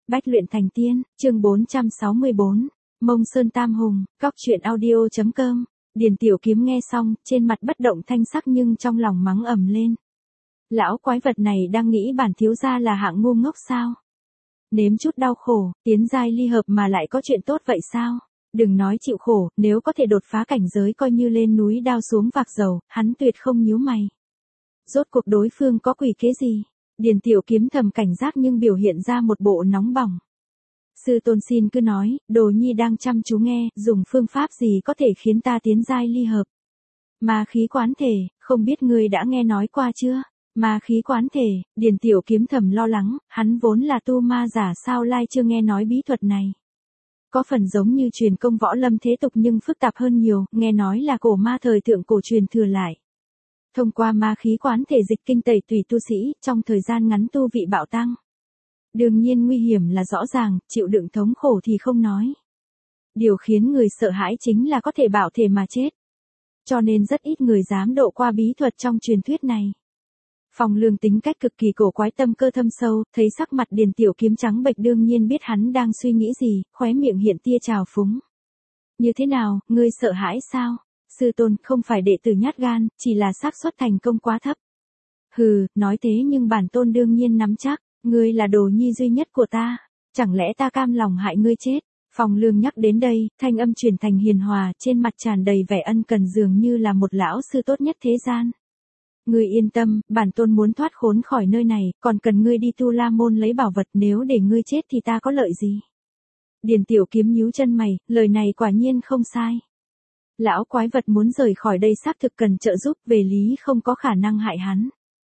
Bách luyện thành tiên, chương 464, Mông Sơn Tam Hùng, Cóc truyện audio.com. Điền Tiểu Kiếm nghe xong, trên mặt bất động thanh sắc nhưng trong lòng mắng ầm lên. Lão quái vật này đang nghĩ bản thiếu gia là hạng ngu ngốc sao? Nếm chút đau khổ, tiến giai ly hợp mà lại có chuyện tốt vậy sao? Đừng nói chịu khổ, nếu có thể đột phá cảnh giới coi như lên núi đao xuống vạc dầu, hắn tuyệt không nhíu mày. Rốt cuộc đối phương có quỷ kế gì? Điền Tiểu Kiếm thầm cảnh giác nhưng biểu hiện ra một bộ nóng bỏng. Sư tôn xin cứ nói, đồ nhi đang chăm chú nghe, dùng phương pháp gì có thể khiến ta tiến giai ly hợp. Ma khí quán thể, không biết ngươi đã nghe nói qua chưa? Ma khí quán thể, Điền Tiểu Kiếm thầm lo lắng, hắn vốn là tu ma giả sao lai chưa nghe nói bí thuật này. Có phần giống như truyền công võ lâm thế tục nhưng phức tạp hơn nhiều, nghe nói là cổ ma thời thượng cổ truyền thừa lại. Thông qua ma khí quán thể dịch kinh tẩy tùy tu sĩ, trong thời gian ngắn tu vị bạo tăng. Đương nhiên nguy hiểm là rõ ràng, chịu đựng thống khổ thì không nói. Điều khiến người sợ hãi chính là có thể bạo thể mà chết. Cho nên rất ít người dám độ qua bí thuật trong truyền thuyết này. Phong Lương tính cách cực kỳ cổ quái, tâm cơ thâm sâu, thấy sắc mặt Điền Tiểu Kiếm trắng bệch đương nhiên biết hắn đang suy nghĩ gì, khóe miệng hiện tia trào phúng. Như thế nào, ngươi sợ hãi sao? Sư tôn, không phải đệ tử nhát gan, chỉ là xác suất thành công quá thấp. Hừ, nói thế nhưng bản tôn đương nhiên nắm chắc, ngươi là đồ nhi duy nhất của ta, chẳng lẽ ta cam lòng hại ngươi chết? Phong Lương nhắc đến đây, thanh âm chuyển thành hiền hòa, trên mặt tràn đầy vẻ ân cần dường như là một lão sư tốt nhất thế gian. Ngươi yên tâm, bản tôn muốn thoát khốn khỏi nơi này, còn cần ngươi đi Tu La Môn lấy bảo vật, nếu để ngươi chết thì ta có lợi gì? Điền Tiểu Kiếm nhíu chân mày, lời này quả nhiên không sai. Lão quái vật muốn rời khỏi đây xác thực cần trợ giúp, về lý không có khả năng hại hắn.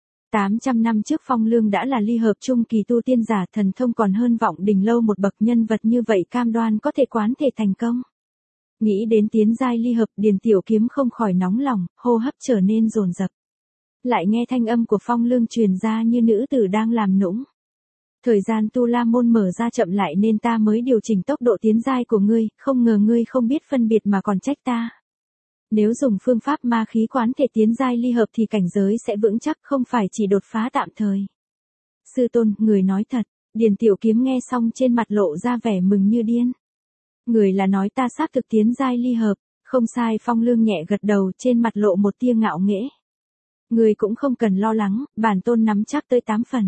800 năm trước Phong Lương đã là ly hợp trung kỳ tu tiên giả, thần thông còn hơn Vọng Đình Lâu một bậc, nhân vật như vậy cam đoan có thể quán thể thành công. Nghĩ đến tiến giai ly hợp, Điền Tiểu Kiếm không khỏi nóng lòng, hô hấp trở nên dồn dập. Lại nghe thanh âm của Phong Lương truyền ra như nữ tử đang làm nũng. Thời gian Tu La Môn mở ra chậm lại nên ta mới điều chỉnh tốc độ tiến giai của ngươi, không ngờ ngươi không biết phân biệt mà còn trách ta. Nếu dùng phương pháp ma khí quán thể tiến giai ly hợp thì cảnh giới sẽ vững chắc, không phải chỉ đột phá tạm thời. Sư tôn, người nói thật. Điền Tiểu Kiếm nghe xong trên mặt lộ ra vẻ mừng như điên. Người là nói ta xác thực tiến giai ly hợp, không sai. Phong Lương nhẹ gật đầu, trên mặt lộ một tia ngạo nghễ. Người cũng không cần lo lắng, bản tôn nắm chắc tới 8 phần.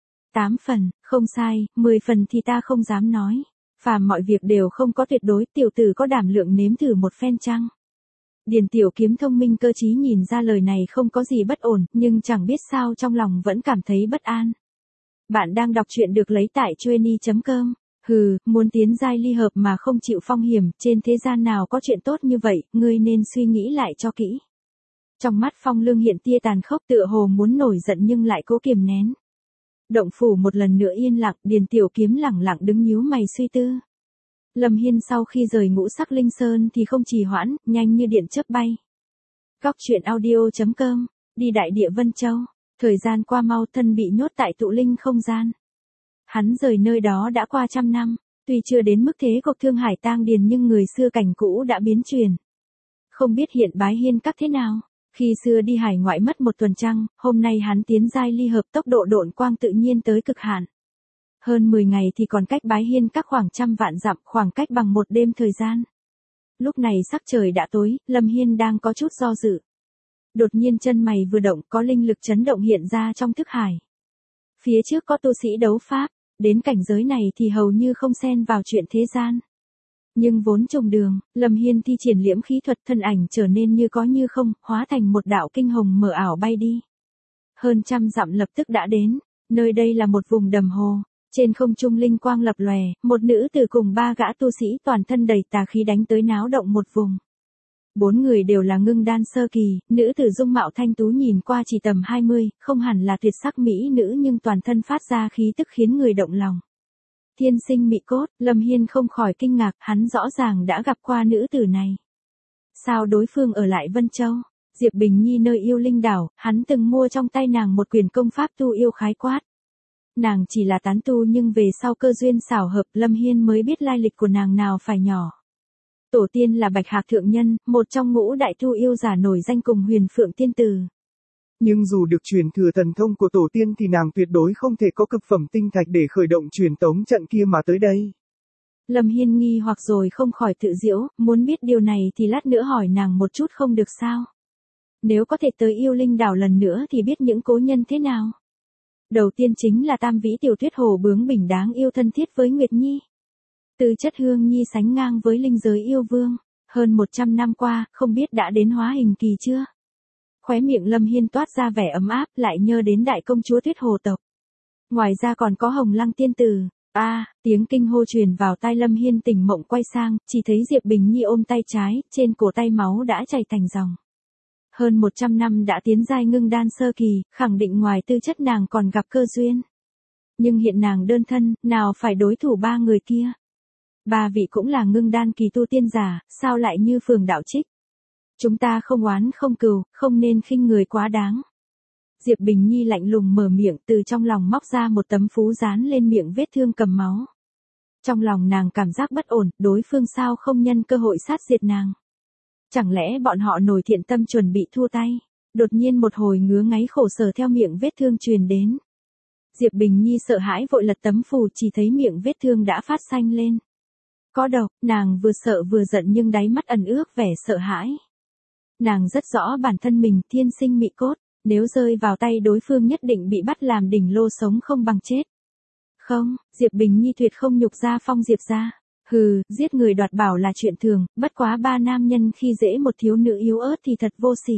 8 phần, không sai, 10 phần thì ta không dám nói. Phàm mọi việc đều không có tuyệt đối, tiểu tử có đảm lượng nếm thử một phen chăng? Điền Tiểu Kiếm thông minh cơ trí nhìn ra lời này không có gì bất ổn, nhưng chẳng biết sao trong lòng vẫn cảm thấy bất an. Bạn đang đọc truyện được lấy tại chueny.com. Hừ, muốn tiến giai ly hợp mà không chịu phong hiểm, trên thế gian nào có chuyện tốt như vậy, ngươi nên suy nghĩ lại cho kỹ. Trong mắt Phong Lương hiện tia tàn khốc, tựa hồ muốn nổi giận nhưng lại cố kiềm nén. Động phủ một lần nữa yên lặng, Điền Tiểu Kiếm lẳng lặng đứng nhíu mày suy tư. Lâm Hiên sau khi rời Ngũ Sắc Linh Sơn thì không trì hoãn, nhanh như điện chớp bay. Cóc truyện audio.com, đi đại địa Vân Châu, thời gian qua mau, thân bị nhốt tại tụ linh không gian. Hắn rời nơi đó đã qua 100 năm, tuy chưa đến mức thế cuộc Thương Hải tang điền nhưng người xưa cảnh cũ đã biến chuyển. Không biết hiện Bái Hiên Các thế nào, khi xưa đi hải ngoại mất 1 tuần trăng, hôm nay hắn tiến giai ly hợp, tốc độ độn quang tự nhiên tới cực hạn. Hơn 10 ngày thì còn cách Bái Hiên Các khoảng 100 vạn dặm, khoảng cách bằng 1 đêm thời gian. Lúc này sắc trời đã tối, Lâm Hiên đang có chút do dự. Đột nhiên chân mày vừa động, có linh lực chấn động hiện ra trong thức hải. Phía trước có tu sĩ đấu pháp, đến cảnh giới này thì hầu như không xen vào chuyện thế gian. Nhưng vốn trùng đường, Lâm Hiên thi triển liễm khí thuật, thân ảnh trở nên như có như không, hóa thành một đạo kinh hồng mờ ảo bay đi. Hơn 100 dặm lập tức đã đến, nơi đây là một vùng đầm hồ. Trên không trung linh quang lập lòe, một nữ tử cùng 3 gã tu sĩ toàn thân đầy tà khí đánh tới náo động một vùng. 4 người đều là ngưng đan sơ kỳ, nữ tử dung mạo thanh tú nhìn qua chỉ tầm 20, không hẳn là tuyệt sắc mỹ nữ nhưng toàn thân phát ra khí tức khiến người động lòng. Thiên sinh mỹ cốt, Lâm Hiên không khỏi kinh ngạc, hắn rõ ràng đã gặp qua nữ tử này. Sao đối phương ở lại Vân Châu? Diệp Bình Nhi nơi yêu linh đảo, hắn từng mua trong tay nàng một quyển công pháp tu yêu khái quát. Nàng chỉ là tán tu nhưng về sau cơ duyên xảo hợp, Lâm Hiên mới biết lai lịch của nàng nào phải nhỏ. Tổ tiên là Bạch Hạc Thượng Nhân, một trong ngũ đại tu yêu giả nổi danh cùng Huyền Phượng Tiên Tử. Nhưng dù được truyền thừa thần thông của tổ tiên thì nàng tuyệt đối không thể có cực phẩm tinh thạch để khởi động truyền tống trận kia mà tới đây. Lâm Hiên nghi hoặc rồi không khỏi tự giễu, muốn biết điều này thì lát nữa hỏi nàng một chút không được sao. Nếu có thể tới yêu linh đảo lần nữa thì biết những cố nhân thế nào. Đầu tiên chính là tam vĩ tiểu tuyết hồ bướng bỉnh đáng yêu thân thiết với Nguyệt Nhi. Tư chất Hương Nhi sánh ngang với linh giới yêu vương. Hơn 100 năm qua, không biết đã đến hóa hình kỳ chưa? Khóe miệng Lâm Hiên toát ra vẻ ấm áp, lại nhớ đến đại công chúa tuyết hồ tộc. Ngoài ra còn có Hồng Lăng tiên tử. Tiếng kinh hô truyền vào tai Lâm Hiên tỉnh mộng quay sang, chỉ thấy Diệp Bình Nhi ôm tay trái, trên cổ tay máu đã chảy thành dòng. Hơn 100 năm đã tiến giai ngưng đan sơ kỳ, khẳng định ngoài tư chất nàng còn gặp cơ duyên. Nhưng hiện nàng đơn thân, nào phải đối thủ ba người kia. Ba vị cũng là ngưng đan kỳ tu tiên giả, sao lại như Phường Đạo Trích. Chúng ta không oán không cừu, không nên khinh người quá đáng. Diệp Bình Nhi lạnh lùng mở miệng, từ trong lòng móc ra một tấm phú dán lên miệng vết thương cầm máu. Trong lòng nàng cảm giác bất ổn, đối phương sao không nhân cơ hội sát diệt nàng. Chẳng lẽ bọn họ nổi thiện tâm chuẩn bị thua tay. Đột nhiên một hồi ngứa ngáy khổ sở theo miệng vết thương truyền đến. Diệp Bình Nhi sợ hãi vội lật tấm phù, chỉ thấy miệng vết thương đã phát xanh lên. Có độc, nàng vừa sợ vừa giận nhưng đáy mắt ẩn ước vẻ sợ hãi. Nàng rất rõ bản thân mình thiên sinh mị cốt, nếu rơi vào tay đối phương nhất định bị bắt làm đỉnh lô sống không bằng chết. Không, Diệp Bình Nhi tuyệt không nhục gia phong Diệp gia. Hừ, giết người đoạt bảo là chuyện thường, bất quá ba nam nhân khi dễ một thiếu nữ yếu ớt thì thật vô sỉ.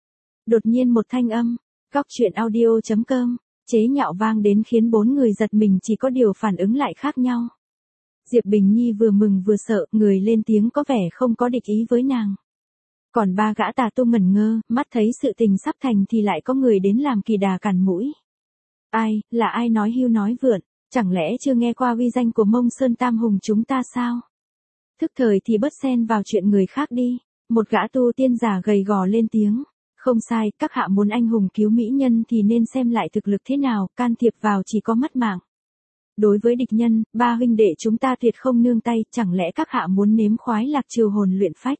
Đột nhiên một thanh âm, goctruyện.audio.com, chế nhạo vang đến khiến bốn người giật mình, chỉ có điều phản ứng lại khác nhau. Diệp Bình Nhi vừa mừng vừa sợ, người lên tiếng có vẻ không có địch ý với nàng. Còn ba gã tà tu ngẩn ngơ, mắt thấy sự tình sắp thành thì lại có người đến làm kỳ đà cản mũi. Là ai nói hưu nói vượn, chẳng lẽ chưa nghe qua uy danh của Mông Sơn Tam Hùng chúng ta sao? Thức thời thì bớt xen vào chuyện người khác đi. Một gã tu tiên giả gầy gò lên tiếng. Không sai, các hạ muốn anh hùng cứu mỹ nhân thì nên xem lại thực lực thế nào, can thiệp vào chỉ có mất mạng. Đối với địch nhân, ba huynh đệ chúng ta tuyệt không nương tay, chẳng lẽ các hạ muốn nếm khoái lạc triều hồn luyện phách?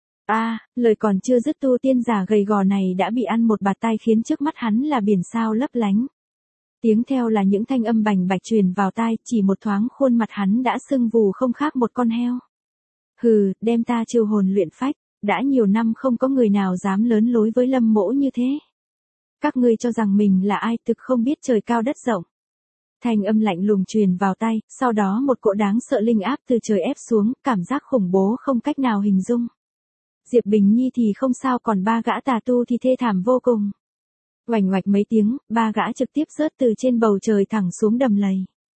Lời còn chưa dứt tu tiên giả gầy gò này đã bị ăn một bạt tai khiến trước mắt hắn là biển sao lấp lánh. Tiếng theo là những thanh âm bành bạch truyền vào tai, chỉ một thoáng khuôn mặt hắn đã sưng vù không khác một con heo. Hừ, đem ta triều hồn luyện phách, đã nhiều năm không có người nào dám lớn lối với Lâm mỗ như thế. Các ngươi cho rằng mình là ai, thực không biết trời cao đất rộng. Thanh âm lạnh lùng truyền vào tai, sau đó một cỗ đáng sợ linh áp từ trời ép xuống, cảm giác khủng bố không cách nào hình dung. Diệp Bình Nhi thì không sao, còn ba gã tà tu thì thê thảm vô cùng. Oành oạch mấy tiếng, ba gã trực tiếp rớt từ trên bầu trời thẳng xuống đầm lầy.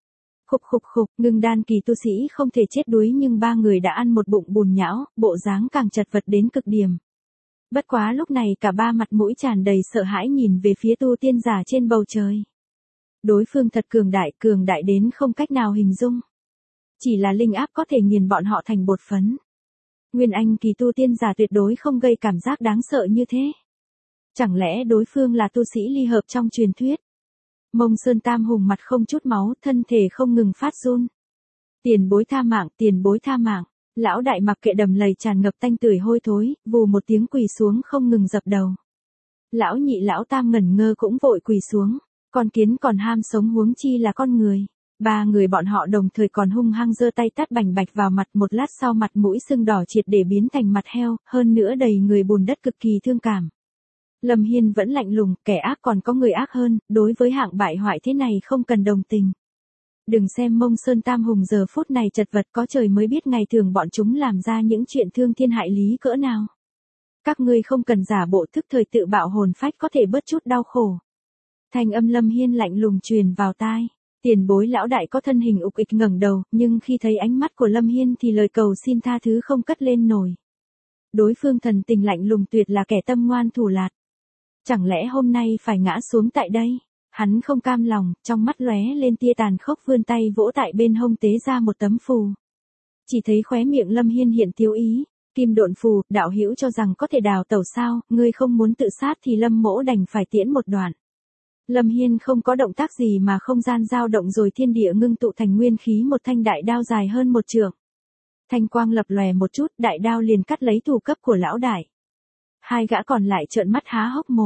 Khục, ngưng đan kỳ tu sĩ không thể chết đuối nhưng ba người đã ăn một bụng bùn nhão, bộ dáng càng chật vật đến cực điểm. Bất quá lúc này cả ba mặt mũi tràn đầy sợ hãi nhìn về phía tu tiên giả trên bầu trời. Đối phương thật cường đại đến không cách nào hình dung. Chỉ là linh áp có thể nghiền bọn họ thành bột phấn. Nguyên anh kỳ tu tiên giả tuyệt đối không gây cảm giác đáng sợ như thế. Chẳng lẽ đối phương là tu sĩ ly hợp trong truyền thuyết? Mông Sơn Tam Hùng mặt không chút máu, thân thể không ngừng phát run. Tiền bối tha mạng. Lão đại mặc kệ đầm lầy tràn ngập tanh tưởi hôi thối, vù một tiếng quỳ xuống không ngừng dập đầu. Lão nhị lão tam ngẩn ngơ cũng vội quỳ xuống. Con kiến còn ham sống huống chi là con người. Ba người bọn họ đồng thời còn hung hăng giơ tay tát bành bạch vào mặt, một lát sau mặt mũi sưng đỏ triệt để biến thành mặt heo, hơn nữa đầy người bùn đất cực kỳ thương cảm. Lâm Hiên vẫn lạnh lùng, kẻ ác còn có người ác hơn, đối với hạng bại hoại thế này không cần đồng tình. Đừng xem Mông Sơn Tam Hùng giờ phút này chật vật, có trời mới biết ngày thường bọn chúng làm ra những chuyện thương thiên hại lý cỡ nào. Các ngươi không cần giả bộ, thức thời tự bạo hồn phách có thể bớt chút đau khổ. Thanh âm Lâm Hiên lạnh lùng truyền vào tai. Tiền bối lão đại có thân hình ục ịch ngẩng đầu, nhưng khi thấy ánh mắt của Lâm Hiên thì lời cầu xin tha thứ không cất lên nổi. Đối phương thần tình lạnh lùng tuyệt là kẻ tâm ngoan thủ lạt. Chẳng lẽ hôm nay phải ngã xuống tại đây? Hắn không cam lòng, trong mắt lóe lên tia tàn khốc, vươn tay vỗ tại bên hông tế ra một tấm phù. Chỉ thấy khóe miệng Lâm Hiên hiện tiêu ý. Kim độn phù, đạo hữu cho rằng có thể đào tẩu sao, ngươi không muốn tự sát thì Lâm mỗ đành phải tiễn một đoạn. Lâm Hiên không có động tác gì mà không gian dao động rồi thiên địa ngưng tụ thành nguyên khí, một thanh đại đao dài hơn một trượng. Thanh quang lập lòe một chút, đại đao liền cắt lấy thủ cấp của lão đại. Hai gã còn lại trợn mắt há hốc mồm.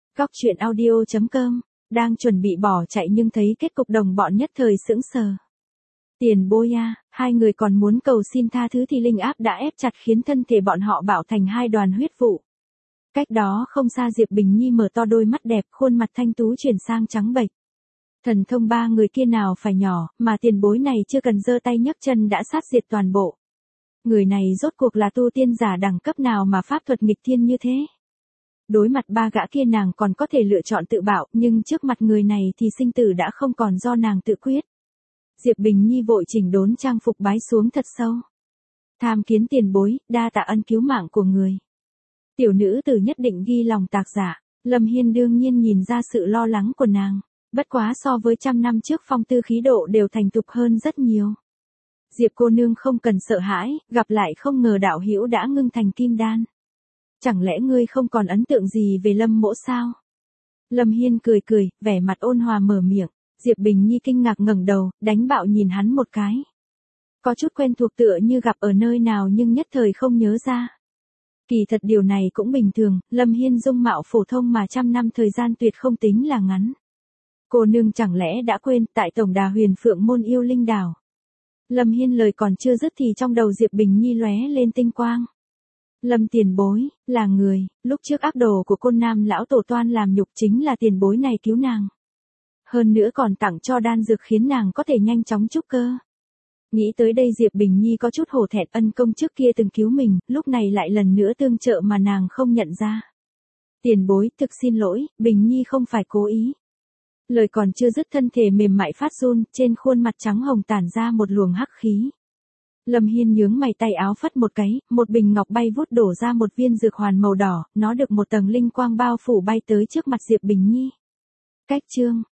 Góc truyện audio.com, đang chuẩn bị bỏ chạy nhưng thấy kết cục đồng bọn nhất thời sững sờ. Tiền bối à, hai người còn muốn cầu xin tha thứ thì linh áp đã ép chặt khiến thân thể bọn họ bạo thành hai đoàn huyết vụ. Cách đó không xa Diệp Bình Nhi mở to đôi mắt đẹp, khuôn mặt thanh tú chuyển sang trắng bệch. Thần thông ba người kia nào phải nhỏ, mà tiền bối này chưa cần giơ tay nhấc chân đã sát diệt toàn bộ. Người này rốt cuộc là tu tiên giả đẳng cấp nào mà pháp thuật nghịch thiên như thế? Đối mặt ba gã kia nàng còn có thể lựa chọn tự bảo, nhưng trước mặt người này thì sinh tử đã không còn do nàng tự quyết. Diệp Bình Nhi vội chỉnh đốn trang phục bái xuống thật sâu. Tham kiến tiền bối, đa tạ ân cứu mạng của người. Tiểu nữ tử nhất định ghi lòng tạc giả. Lâm Hiên đương nhiên nhìn ra sự lo lắng của nàng. Bất quá so với 100 năm trước phong tư khí độ đều thành thục hơn rất nhiều. Diệp cô nương không cần sợ hãi, gặp lại không ngờ đạo hữu đã ngưng thành kim đan. Chẳng lẽ ngươi không còn ấn tượng gì về Lâm mỗ sao? Lâm Hiên cười cười, vẻ mặt ôn hòa mở miệng. Diệp Bình Nhi kinh ngạc ngẩng đầu, đánh bạo nhìn hắn một cái. Có chút quen thuộc tựa như gặp ở nơi nào nhưng nhất thời không nhớ ra. Kỳ thật điều này cũng bình thường, Lâm Hiên dung mạo phổ thông mà 100 năm thời gian tuyệt không tính là ngắn. Cô nương chẳng lẽ đã quên tại tổng đà Huyền Phượng môn yêu linh đảo. Lâm Hiên lời còn chưa dứt thì trong đầu Diệp Bình Nhi lóe lên tinh quang. Lâm tiền bối, là người, lúc trước ác đồ của Côn Nam lão tổ toan làm nhục chính là tiền bối này cứu nàng. Hơn nữa còn tặng cho đan dược khiến nàng có thể nhanh chóng trúc cơ. Nghĩ tới đây Diệp Bình Nhi có chút hổ thẹn, ân công trước kia từng cứu mình, lúc này lại lần nữa tương trợ mà nàng không nhận ra. Tiền bối, thực xin lỗi, Bình Nhi không phải cố ý. Lời còn chưa dứt thân thể mềm mại phát run, trên khuôn mặt trắng hồng tản ra một luồng hắc khí. Lâm Hiên nhướng mày tay áo phất một cái, một bình ngọc bay vút đổ ra một viên dược hoàn màu đỏ, nó được một tầng linh quang bao phủ bay tới trước mặt Diệp Bình Nhi. Cách chương